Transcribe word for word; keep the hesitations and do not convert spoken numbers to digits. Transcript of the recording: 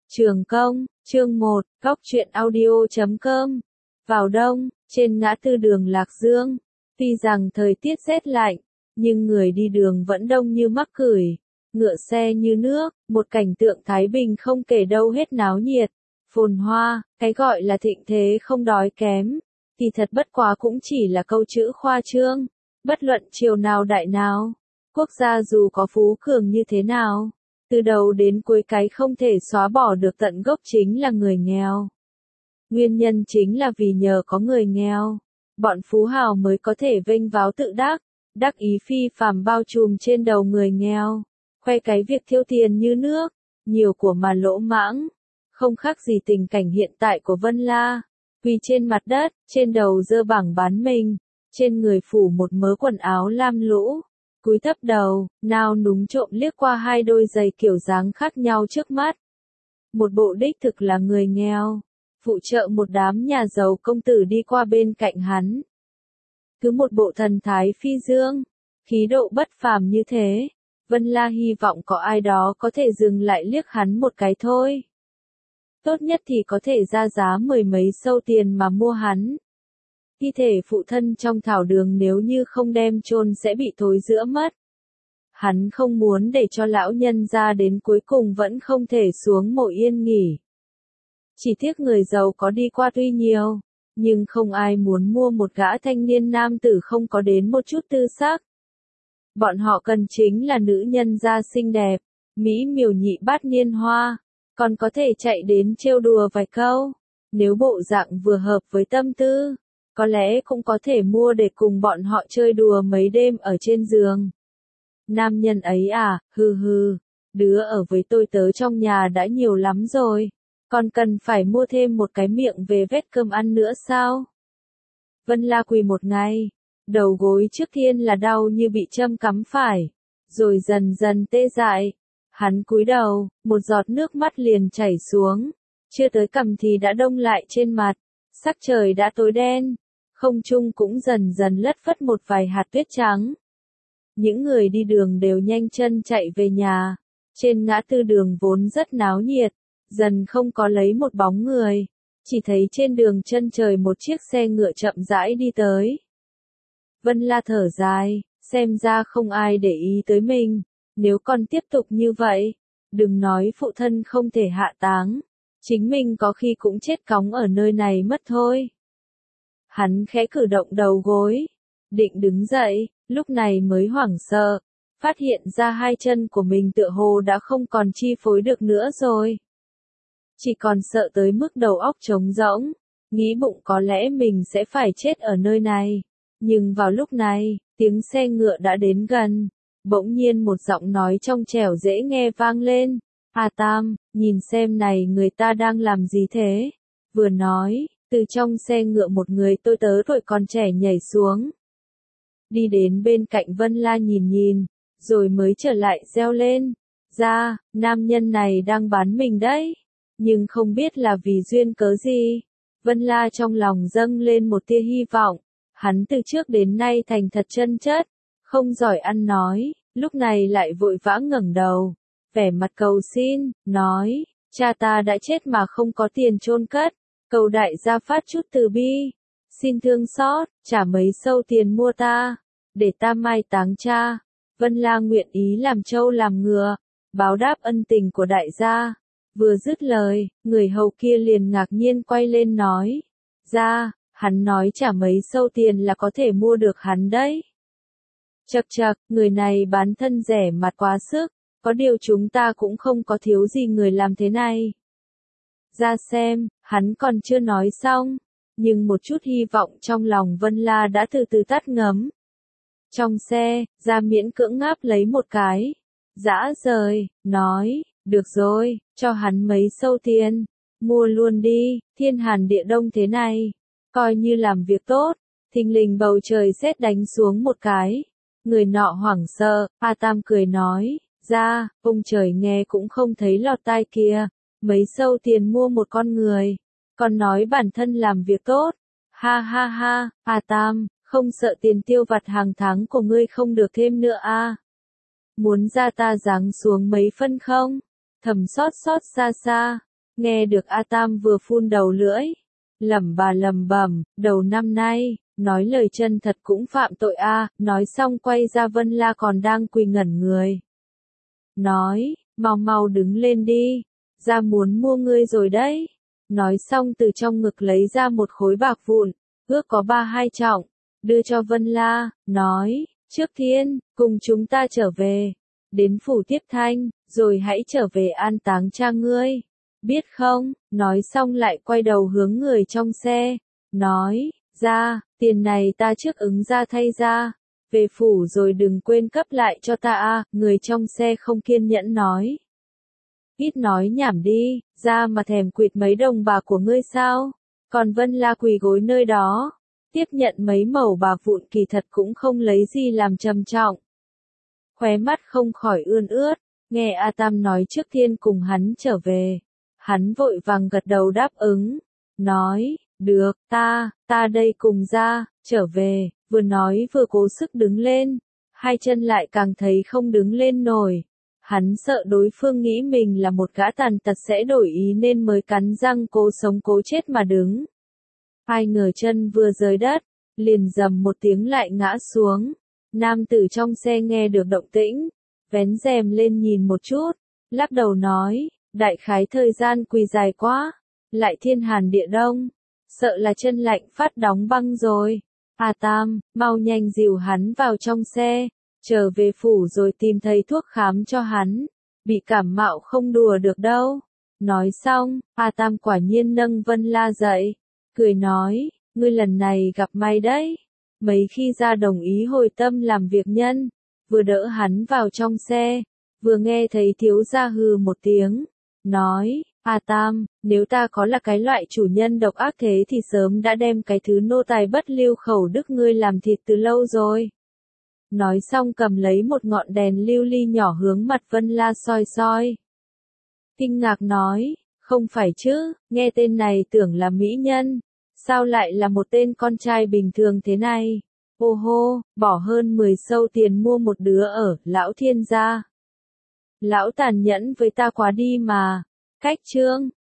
Trường Công, chương một, góc truyện audio chấm com. Vào đông, trên ngã tư đường Lạc Dương, tuy rằng thời tiết rét lạnh, nhưng người đi đường vẫn đông như mắc cửi, ngựa xe như nước, một cảnh tượng thái bình không kể đâu hết náo nhiệt, phồn hoa, cái gọi là thịnh thế không đói kém, thì thật bất quá cũng chỉ là câu chữ khoa trương, bất luận triều nào đại nào, quốc gia dù có phú cường như thế nào. Từ đầu đến cuối cái không thể xóa bỏ được tận gốc chính là người nghèo. Nguyên nhân chính là vì nhờ có người nghèo, bọn phú hào mới có thể vênh váo tự đắc, đắc ý phi phàm bao trùm trên đầu người nghèo, khoe cái việc thiêu tiền như nước, nhiều của mà lỗ mãng, không khác gì tình cảnh hiện tại của Vân La, quỳ trên mặt đất, trên đầu giơ bảng bán mình, trên người phủ một mớ quần áo lam lũ. Cúi thấp đầu, nao núng trộm liếc qua hai đôi giày kiểu dáng khác nhau trước mắt. Một bộ đích thực là người nghèo, phụ trợ một đám nhà giàu công tử đi qua bên cạnh hắn. Cứ một bộ thần thái phi dương, khí độ bất phàm như thế, Vân La hy vọng có ai đó có thể dừng lại liếc hắn một cái thôi. Tốt nhất thì có thể ra giá mười mấy sâu tiền mà mua hắn. Thi thể phụ thân trong thảo đường nếu như không đem chôn sẽ bị thối rữa mất. Hắn không muốn để cho lão nhân ra đến cuối cùng vẫn không thể xuống mộ yên nghỉ. Chỉ tiếc người giàu có đi qua tuy nhiều, nhưng không ai muốn mua một gã thanh niên nam tử không có đến một chút tư sắc. Bọn họ cần chính là nữ nhân da xinh đẹp, mỹ miều nhị bát niên hoa, còn có thể chạy đến trêu đùa vài câu. Nếu bộ dạng vừa hợp với tâm tư, có lẽ cũng có thể mua để cùng bọn họ chơi đùa mấy đêm ở trên giường. Nam nhân ấy à, hừ hừ, đứa ở với tôi tớ trong nhà đã nhiều lắm rồi, còn cần phải mua thêm một cái miệng về vét cơm ăn nữa sao? Vân La quỳ một ngày, đầu gối trước tiên là đau như bị châm cắm phải, rồi dần dần tê dại. Hắn cúi đầu, một giọt nước mắt liền chảy xuống, chưa tới cằm thì đã đông lại trên mặt, sắc trời đã tối đen. Không trung cũng dần dần lất phất một vài hạt tuyết trắng. Những người đi đường đều nhanh chân chạy về nhà. Trên ngã tư đường vốn rất náo nhiệt, dần không có lấy một bóng người. Chỉ thấy trên đường chân trời một chiếc xe ngựa chậm rãi đi tới. Vân La thở dài, xem ra không ai để ý tới mình. Nếu còn tiếp tục như vậy, đừng nói phụ thân không thể hạ táng, chính mình có khi cũng chết cóng ở nơi này mất thôi. Hắn khẽ cử động đầu gối, định đứng dậy, lúc này mới hoảng sợ, phát hiện ra hai chân của mình tựa hồ đã không còn chi phối được nữa rồi. Chỉ còn sợ tới mức đầu óc trống rỗng, nghĩ bụng có lẽ mình sẽ phải chết ở nơi này. Nhưng vào lúc này, tiếng xe ngựa đã đến gần, bỗng nhiên một giọng nói trong trẻo dễ nghe vang lên. À Tam, nhìn xem này người ta đang làm gì thế? Vừa nói, từ trong xe ngựa một người tôi tớ tuổi còn trẻ nhảy xuống. Đi đến bên cạnh Vân La nhìn nhìn, rồi mới trở lại reo lên. Ra, nam nhân này đang bán mình đấy. Nhưng không biết là vì duyên cớ gì. Vân La trong lòng dâng lên một tia hy vọng. Hắn từ trước đến nay thành thật chân chất, không giỏi ăn nói, lúc này lại vội vã ngẩng đầu. Vẻ mặt cầu xin, nói, cha ta đã chết mà không có tiền chôn cất. Cầu đại gia phát chút từ bi, xin thương xót, trả mấy sâu tiền mua ta, để ta mai táng cha. Vân La nguyện ý làm trâu làm ngựa, báo đáp ân tình của đại gia. Vừa dứt lời, người hầu kia liền ngạc nhiên quay lên nói, ra, hắn nói trả mấy sâu tiền là có thể mua được hắn đấy. Chậc chậc, người này bán thân rẻ mặt quá sức, có điều chúng ta cũng không có thiếu gì người làm thế này. Ra xem, hắn còn chưa nói xong, nhưng một chút hy vọng trong lòng Vân La đã từ từ tắt ngấm. Trong xe, ra miễn cưỡng ngáp lấy một cái, dã rời, nói, được rồi, cho hắn mấy sâu tiền, mua luôn đi, thiên hàn địa đông thế này, coi như làm việc tốt. Thình lình bầu trời sét đánh xuống một cái, người nọ hoảng sợ, A Tam cười nói, ra, ông trời nghe cũng không thấy lọt tai kia. Mấy sâu tiền mua một con người, còn nói bản thân làm việc tốt. Ha ha ha, à Tam, không sợ tiền tiêu vặt hàng tháng của ngươi không được thêm nữa à? Muốn ra ta giáng xuống mấy phân không? Thầm xót xót xa xa, Nghe được A Tam vừa phun đầu lưỡi, lẩm bà lẩm bẩm, đầu năm nay, nói lời chân thật cũng phạm tội a, nói xong quay ra Vân La còn đang quỳ ngẩn người. Nói, mau mau đứng lên đi, ra muốn mua ngươi rồi đấy. Nói xong từ trong ngực lấy ra một khối bạc vụn, ước có ba hai trọng, đưa cho Vân La, nói, trước tiên, cùng chúng ta trở về, đến phủ Tiếp Thanh, rồi hãy trở về an táng cha ngươi. Biết không, nói xong lại quay đầu hướng người trong xe, nói, ra, tiền này ta trước ứng ra thay ra, về phủ rồi đừng quên cấp lại cho ta a. Người trong xe không kiên nhẫn nói. Ít nói nhảm đi, ra mà thèm quỵt mấy đồng bạc của ngươi sao? Còn Vân La quỳ gối nơi đó, tiếp nhận mấy mẩu bạc vụn kỳ thật cũng không lấy gì làm trầm trọng. Khóe mắt không khỏi ươn ướt, nghe A Tam nói trước tiên cùng hắn trở về. Hắn vội vàng gật đầu đáp ứng, nói, được, ta, ta đây cùng ra, trở về, vừa nói vừa cố sức đứng lên, hai chân lại càng thấy không đứng lên nổi. Hắn sợ đối phương nghĩ mình là một gã tàn tật sẽ đổi ý nên mới cắn răng cố sống cố chết mà đứng. Ai ngờ chân vừa rời đất, liền rầm một tiếng lại ngã xuống. Nam tử trong xe nghe được động tĩnh, vén rèm lên nhìn một chút, lắc đầu nói, đại khái thời gian quỳ dài quá, lại thiên hàn địa đông, sợ là chân lạnh phát đóng băng rồi. A Tam, mau nhanh dìu hắn vào trong xe, trở về phủ rồi tìm thầy thuốc khám cho hắn, bị cảm mạo không đùa được đâu. Nói xong, A Tam quả nhiên nâng Vân La dậy, cười nói, ngươi lần này gặp may đấy. Mấy khi ra đồng ý hồi tâm làm việc nhân, vừa đỡ hắn vào trong xe, vừa nghe thấy thiếu gia hừ một tiếng, nói, A Tam, nếu ta có là cái loại chủ nhân độc ác thế thì sớm đã đem cái thứ nô tài bất lưu khẩu đức ngươi làm thịt từ lâu rồi. Nói xong cầm lấy một ngọn đèn lưu ly nhỏ hướng mặt Vân La soi soi. Kinh ngạc nói, không phải chứ, nghe tên này tưởng là mỹ nhân, sao lại là một tên con trai bình thường thế này? Ô hô, bỏ hơn mười sâu tiền mua một đứa ở, lão thiên gia. Lão tàn nhẫn với ta quá đi mà. Cách chương